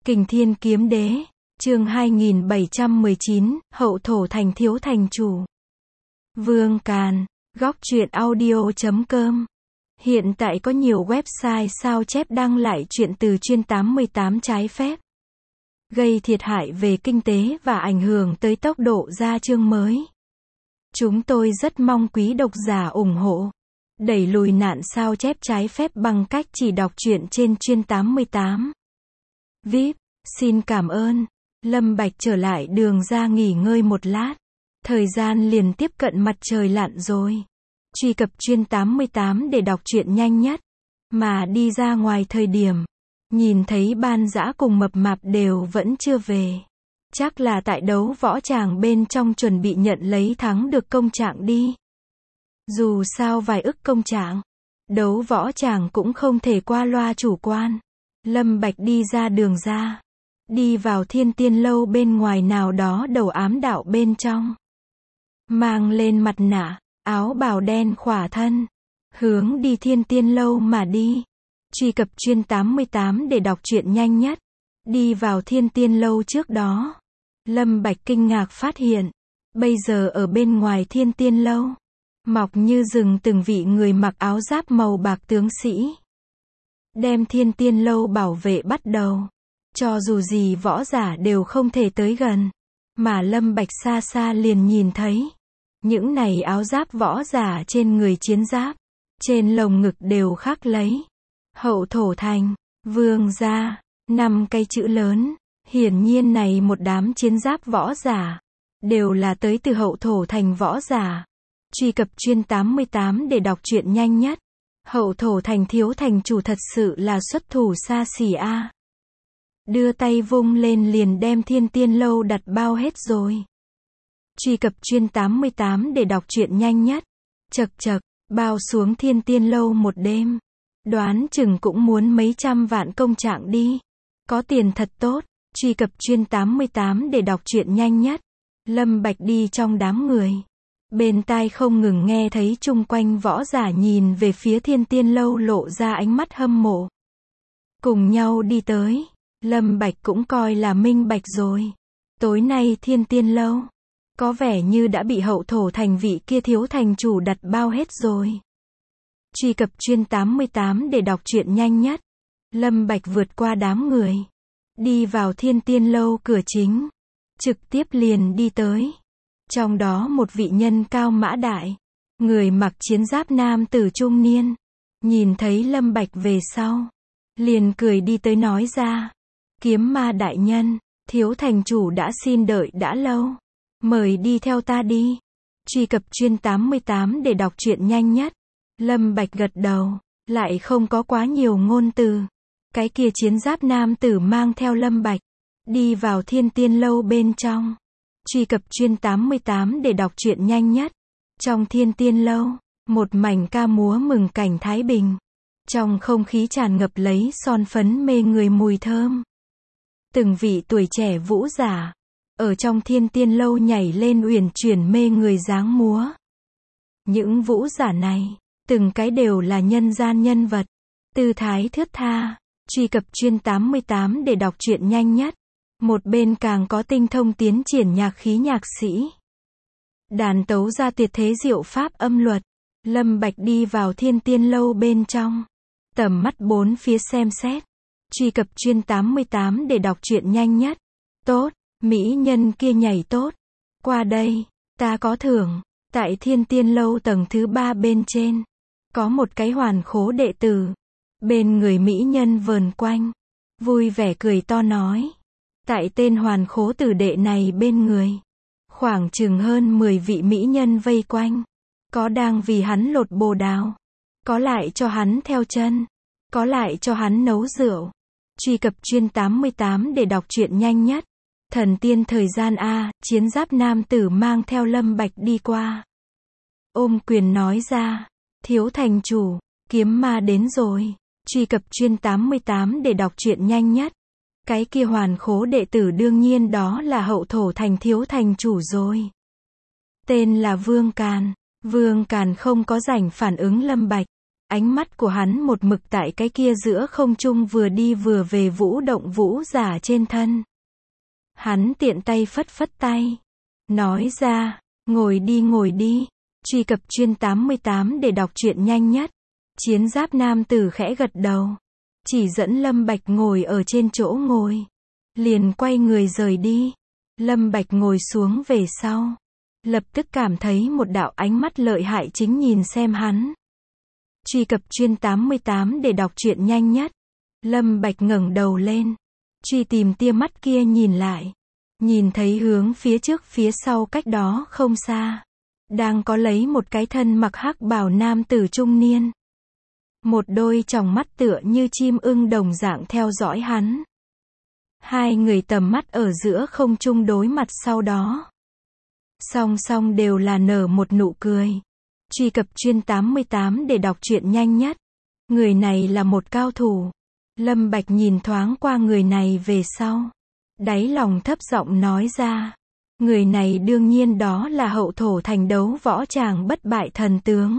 Kình Thiên Kiếm Đế, chương 2719, Hậu Thổ Thành Thiếu Thành Chủ. Vương Càn, góc truyện audio.com. Hiện tại có nhiều website sao chép đăng lại truyện từ chuyên 88 trái phép, gây thiệt hại về kinh tế và ảnh hưởng tới tốc độ ra chương mới. Chúng tôi rất mong quý độc giả ủng hộ, đẩy lùi nạn sao chép trái phép bằng cách chỉ đọc truyện trên chuyên 88. VIP, xin cảm ơn. Lâm Bạch trở lại đường ra nghỉ ngơi một lát. Thời gian liền tiếp cận mặt trời lặn rồi. Truy cập chuyên 88 để đọc truyện nhanh nhất. Mà đi ra ngoài thời điểm, nhìn thấy Ban Dã cùng Mập Mạp đều vẫn chưa về. Chắc là tại đấu võ tràng bên trong chuẩn bị nhận lấy thắng được công trạng đi. Dù sao vài ức công trạng, đấu võ tràng cũng không thể qua loa chủ quan. Lâm Bạch đi ra đường ra, đi vào Thiên Tiên Lâu bên ngoài nào đó đầu ám đạo bên trong. Mang lên mặt nạ, áo bào đen khỏa thân, hướng đi Thiên Tiên Lâu mà đi. Truy cập chuyên 88 để đọc truyện nhanh nhất. Đi vào Thiên Tiên Lâu trước đó, Lâm Bạch kinh ngạc phát hiện, bây giờ ở bên ngoài Thiên Tiên Lâu, mọc như rừng từng vị người mặc áo giáp màu bạc tướng sĩ, đem Thiên Tiên Lâu bảo vệ bắt đầu. Cho dù gì võ giả đều không thể tới gần, mà Lâm Bạch xa xa liền nhìn thấy. Những này áo giáp võ giả trên người chiến giáp, trên lồng ngực đều khắc lấy Hậu Thổ Thành, Vương gia, 5 cái chữ lớn. Hiển nhiên này một đám chiến giáp võ giả, đều là tới từ Hậu Thổ Thành võ giả. Truy cập chuyên 88 để đọc truyện nhanh nhất. Hậu Thổ Thành thiếu thành chủ thật sự là xuất thủ xa xỉ a. Đưa tay vung lên liền đem Thiên Tiên Lâu đặt bao hết rồi. Truy cập chuyên 88 để đọc truyện nhanh nhất. Chậc chậc, bao xuống Thiên Tiên Lâu một đêm, đoán chừng cũng muốn mấy trăm vạn công trạng đi. Có tiền thật tốt. Truy cập chuyên 88 để đọc truyện nhanh nhất. Lâm Bạch đi trong đám người, bên tai không ngừng nghe thấy chung quanh võ giả nhìn về phía Thiên Tiên Lâu lộ ra ánh mắt hâm mộ. Cùng nhau đi tới, Lâm Bạch cũng coi là minh bạch rồi. Tối nay Thiên Tiên Lâu, có vẻ như đã bị Hậu Thổ Thành vị kia thiếu thành chủ đặt bao hết rồi. Truy cập chuyên 88 để đọc truyện nhanh nhất. Lâm Bạch vượt qua đám người, đi vào Thiên Tiên Lâu cửa chính, trực tiếp liền đi tới. Trong đó một vị nhân cao mã đại, người mặc chiến giáp nam tử trung niên, nhìn thấy Lâm Bạch về sau, liền cười đi tới nói ra: Kiếm Ma đại nhân, thiếu thành chủ đã xin đợi đã lâu, mời đi theo ta đi. Truy cập chuyên 88 để đọc truyện nhanh nhất. Lâm Bạch gật đầu, lại không có quá nhiều ngôn từ. Cái kia chiến giáp nam tử mang theo Lâm Bạch, đi vào Thiên Tiên Lâu bên trong. Truy cập chuyên 88 để đọc truyện nhanh nhất. Trong Thiên Tiên Lâu, một mảnh ca múa mừng cảnh thái bình. Trong không khí tràn ngập lấy son phấn mê người mùi thơm. Từng vị tuổi trẻ vũ giả, ở trong Thiên Tiên Lâu nhảy lên uyển chuyển mê người dáng múa. Những vũ giả này, từng cái đều là nhân gian nhân vật, tư thái thướt tha. Truy cập chuyên 88 để đọc truyện nhanh nhất. Một bên càng có tinh thông tiến triển nhạc khí nhạc sĩ, đàn tấu ra tuyệt thế diệu pháp âm luật. Lâm Bạch đi vào Thiên Tiên Lâu bên trong, tầm mắt bốn phía xem xét. Truy cập chuyên 88 để đọc truyện nhanh nhất. Tốt, mỹ nhân kia nhảy tốt. Qua đây, ta có thưởng. Tại Thiên Tiên Lâu tầng thứ 3 bên trên, có một cái hoàn khố đệ tử. Bên người mỹ nhân vờn quanh, vui vẻ cười to nói. Tại tên hoàn khố tử đệ này bên người, khoảng chừng hơn 10 vị mỹ nhân vây quanh. Có đang vì hắn lột bồ đào, có lại cho hắn theo chân, có lại cho hắn nấu rượu. Truy cập chuyên 88 để đọc truyện nhanh nhất. Thần tiên thời gian a. Chiến giáp nam tử mang theo Lâm Bạch đi qua, ôm quyền nói ra: Thiếu thành chủ, kiếm ma đến rồi. Truy cập chuyên 88 để đọc truyện nhanh nhất. Cái kia hoàn khố đệ tử đương nhiên đó là Hậu Thổ Thành thiếu thành chủ rồi. Tên là Vương Càn. Vương Càn không có rảnh phản ứng Lâm Bạch, Ánh mắt của hắn một mực tại cái kia giữa không trung vừa đi vừa về vũ động vũ giả trên thân. Hắn tiện tay phất phất tay. Nói ra, ngồi đi. Truy cập chuyên 88 để đọc truyện nhanh nhất. Chiến giáp nam tử khẽ gật đầu. Chỉ dẫn Lâm Bạch ngồi ở trên chỗ ngồi. Liền quay người rời đi. Lâm Bạch ngồi xuống về sau. Lập tức cảm thấy một đạo ánh mắt lợi hại chính nhìn xem hắn. Truy cập chuyên 88 để đọc truyện nhanh nhất. Lâm Bạch ngẩng đầu lên. Truy tìm tia mắt kia nhìn lại. Nhìn thấy hướng phía trước phía sau cách đó không xa. Đang có lấy một cái thân mặc hắc bào nam tử trung niên. Một đôi tròng mắt tựa như chim ưng đồng dạng theo dõi hắn. Hai người tầm mắt ở giữa không trung đối mặt sau đó. Song song đều là nở một nụ cười. Truy cập chuyên 88 để đọc truyện nhanh nhất. Người này là một cao thủ. Lâm Bạch nhìn thoáng qua người này về sau. Đáy lòng thấp giọng nói ra. Người này đương nhiên đó là hậu thổ thành đấu võ tràng bất bại thần tướng.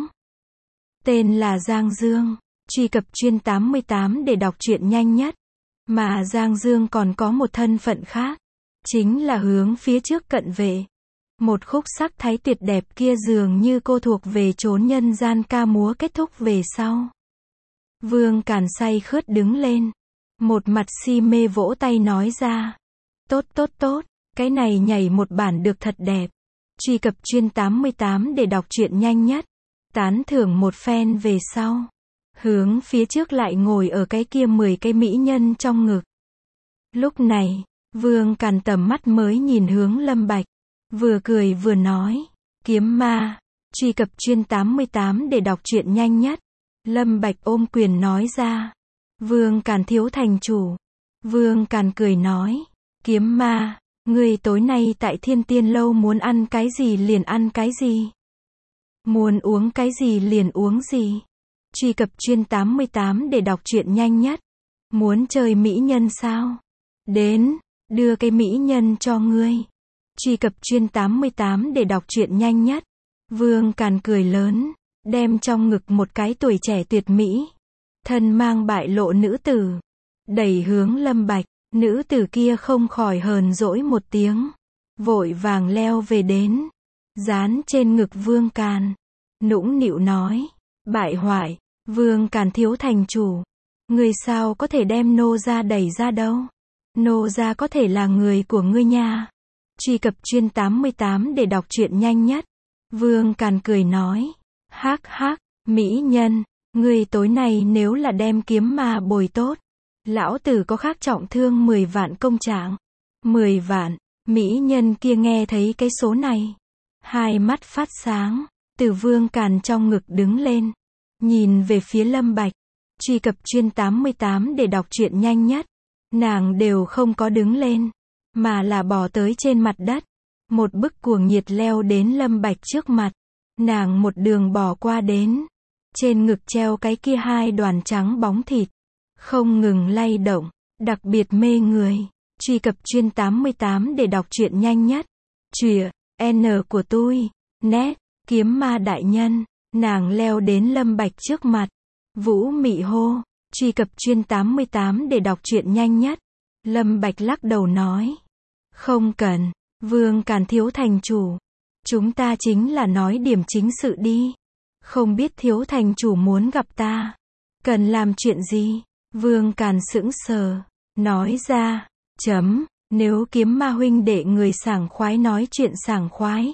Tên là Giang Dương. Truy cập chuyên 88 để đọc truyện nhanh nhất. Mà Giang Dương còn có một thân phận khác. Chính là hướng phía trước cận vệ. Một khúc sắc thái tuyệt đẹp kia dường như cô thuộc về chốn nhân gian ca múa kết thúc về sau. Vương Càn say khướt đứng lên. Một mặt si mê vỗ tay nói ra. Tốt, cái này nhảy một bản được thật đẹp. Truy cập chuyên 88 để đọc truyện nhanh nhất. Tán thưởng một phen về sau. Hướng phía trước lại ngồi ở cái kia 10 cái mỹ nhân trong ngực. Lúc này, Vương Càn tầm mắt mới nhìn hướng Lâm Bạch. Vừa cười vừa nói. Kiếm ma. Truy cập chuyên 88 để đọc truyện nhanh nhất. Lâm Bạch ôm quyền nói ra. Vương Càn thiếu thành chủ. Vương Càn cười nói. Kiếm ma, ngươi tối nay tại Thiên Tiên Lâu muốn ăn cái gì liền ăn cái gì. Muốn uống cái gì liền uống gì. Truy cập chuyên 88 để đọc truyện nhanh nhất. Muốn chơi mỹ nhân sao? Đến, đưa cái mỹ nhân cho ngươi. Truy cập chuyên 88 để đọc truyện nhanh nhất. Vương Càn cười lớn, đem trong ngực một cái tuổi trẻ tuyệt mỹ, thân mang bại lộ nữ tử, đẩy hướng Lâm Bạch. Nữ tử kia không khỏi hờn dỗi một tiếng, vội vàng leo về đến, dán trên ngực Vương Càn, nũng nịu nói, bại hoại, Vương Càn thiếu thành chủ, ngươi sao có thể đem nô gia đẩy ra đâu, nô gia có thể là người của ngươi nha. Truy cập chuyên 88 để đọc truyện nhanh nhất. Vương Càn cười nói, hắc, mỹ nhân, ngươi tối nay nếu là đem kiếm ma bồi tốt, lão tử có khác trọng thương 10 vạn công trạng. 10 vạn, mỹ nhân kia nghe thấy cái số này. Hai mắt phát sáng, từ Vương Càn trong ngực đứng lên. Nhìn về phía Lâm Bạch. Truy cập chuyên 88 để đọc truyện nhanh nhất. Nàng đều không có đứng lên, mà là bò tới trên mặt đất. Một bức cuồng nhiệt leo đến Lâm Bạch trước mặt. Nàng một đường bò qua đến. Trên ngực treo cái kia hai đoàn trắng bóng thịt. Không ngừng lay động, đặc biệt mê người. Truy cập chuyên 88 để đọc truyện nhanh nhất. Chùa, N của tôi, nét, kiếm ma đại nhân. Nàng leo đến Lâm Bạch trước mặt. Vũ mị hô. Truy cập chuyên 88 để đọc truyện nhanh nhất. Lâm Bạch lắc đầu nói. Không cần, Vương Càn thiếu thành chủ. Chúng ta chính là nói điểm chính sự đi. Không biết thiếu thành chủ muốn gặp ta. Cần làm chuyện gì? Vương Càn sững sờ. Nói ra. Nếu kiếm ma huynh đệ người sảng khoái nói chuyện sảng khoái.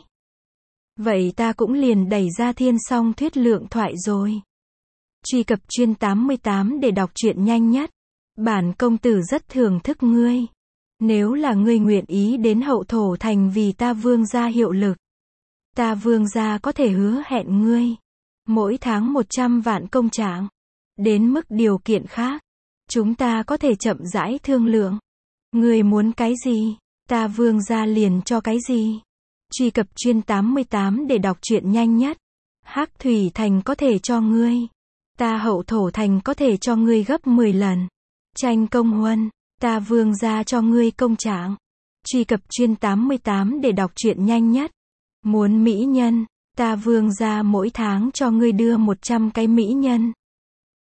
Vậy ta cũng liền đẩy ra thiên song thuyết lượng thoại rồi. Truy cập chuyên 88 để đọc truyện nhanh nhất. Bản công tử rất thưởng thức ngươi. Nếu là ngươi nguyện ý đến hậu thổ thành vì ta Vương gia hiệu lực. Ta Vương gia có thể hứa hẹn ngươi. Mỗi tháng 100 vạn công trạng. Đến mức điều kiện khác. Chúng ta có thể chậm rãi thương lượng. Ngươi muốn cái gì? Ta Vương gia liền cho cái gì? Truy cập chuyên 88 để đọc truyện nhanh nhất. Hắc Thủy Thành có thể cho ngươi. Ta hậu thổ thành có thể cho ngươi gấp 10 lần. Tranh công huân. Ta Vương gia cho ngươi công trạng. Truy cập chuyên 88 để đọc truyện nhanh nhất. Muốn mỹ nhân. Ta Vương gia mỗi tháng cho ngươi đưa 100 cái mỹ nhân.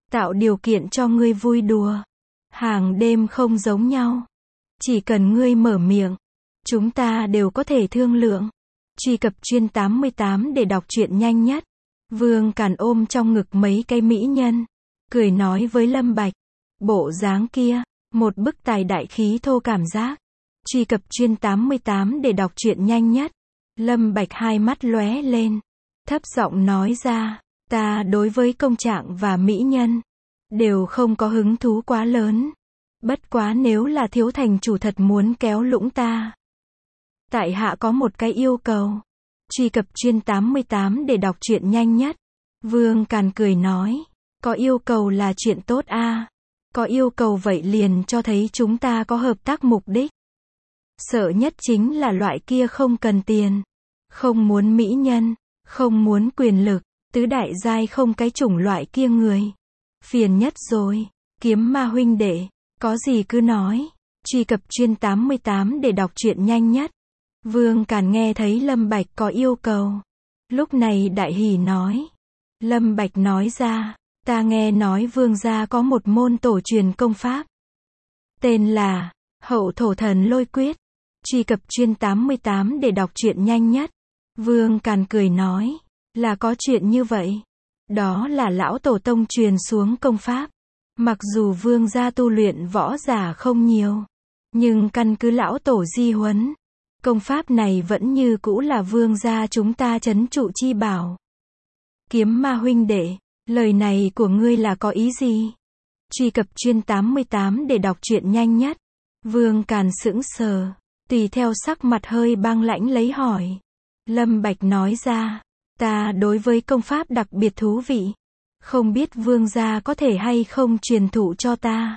tạo điều kiện cho ngươi vui đùa. Hàng đêm không giống nhau. Chỉ cần ngươi mở miệng, chúng ta đều có thể thương lượng. Truy cập Chuyên 88 để đọc truyện nhanh nhất. Vương Càn ôm trong ngực mấy cái mỹ nhân, cười nói với Lâm Bạch. Bộ dáng kia, một bức tài đại khí thô cảm giác. Truy cập Chuyên 88 để đọc truyện nhanh nhất. Lâm Bạch hai mắt lóe lên, thấp giọng nói ra, ta đối với công trạng và mỹ nhân đều không có hứng thú quá lớn. Bất quá nếu là thiếu thành chủ thật muốn kéo lũng ta, tại hạ có một cái yêu cầu. Truy cập Chuyên 88 để đọc truyện nhanh nhất. Vương Càn cười nói, có yêu cầu là chuyện tốt a. Có yêu cầu vậy liền cho thấy chúng ta có hợp tác mục đích. Sợ nhất chính là loại kia không cần tiền, không muốn mỹ nhân, không muốn quyền lực, tứ đại giai không cái chủng loại kia người. Phiền nhất rồi. Kiếm Ma huynh đệ, có gì cứ nói. Truy cập Chuyên 88 để đọc truyện nhanh nhất. Vương Càn nghe thấy Lâm Bạch có yêu cầu, lúc này đại hỉ nói. Lâm Bạch nói ra, ta nghe nói Vương gia có một môn tổ truyền công pháp, tên là Hậu Thổ Thần Lôi Quyết. Truy cập Chuyên 88 để đọc truyện nhanh nhất. Vương Càn cười nói, là có chuyện như vậy. Đó là lão tổ tông truyền xuống công pháp. Mặc dù Vương gia tu luyện võ giả không nhiều, nhưng căn cứ lão tổ di huấn, công pháp này vẫn như cũ là Vương gia chúng ta trấn trụ chi bảo. Kiếm Ma huynh đệ, lời này của ngươi là có ý gì? Truy cập Chuyên 88 để đọc truyện nhanh nhất. Vương Càn sững sờ, tùy theo sắc mặt hơi băng lãnh lấy hỏi. Lâm Bạch nói ra, ta đối với công pháp đặc biệt thú vị, không biết Vương gia có thể hay không truyền thụ cho ta.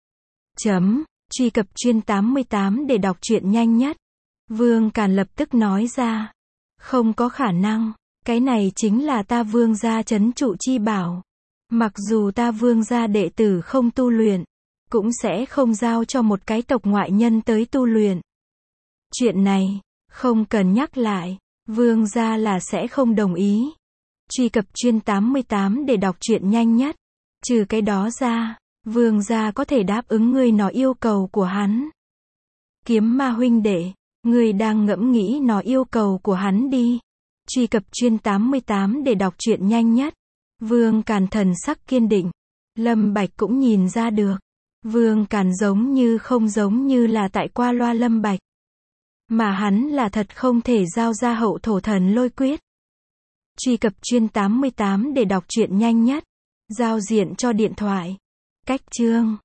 Truy cập Chuyên 88 để đọc truyện nhanh nhất. Vương Càn lập tức nói ra, không có khả năng, cái này chính là ta Vương gia trấn trụ chi bảo. Mặc dù ta Vương gia đệ tử không tu luyện, cũng sẽ không giao cho một cái tộc ngoại nhân tới tu luyện. Chuyện này, không cần nhắc lại, Vương gia là sẽ không đồng ý. Truy cập Chuyên 88 để đọc truyện nhanh nhất. Trừ cái đó ra, Vương gia có thể đáp ứng ngươi nó yêu cầu của hắn. Kiếm Ma huynh đệ, ngươi đang ngẫm nghĩ nó yêu cầu của hắn đi. Truy cập Chuyên 88 để đọc truyện nhanh nhất. Vương Càn thần sắc kiên định. Lâm Bạch cũng nhìn ra được. Vương Càn giống như không giống như là tại qua loa Lâm Bạch, mà hắn là thật không thể giao ra Hậu Thổ Thần Lôi Quyết. Truy cập Chuyên 88 để đọc truyện nhanh nhất. Giao diện cho điện thoại. Cách chương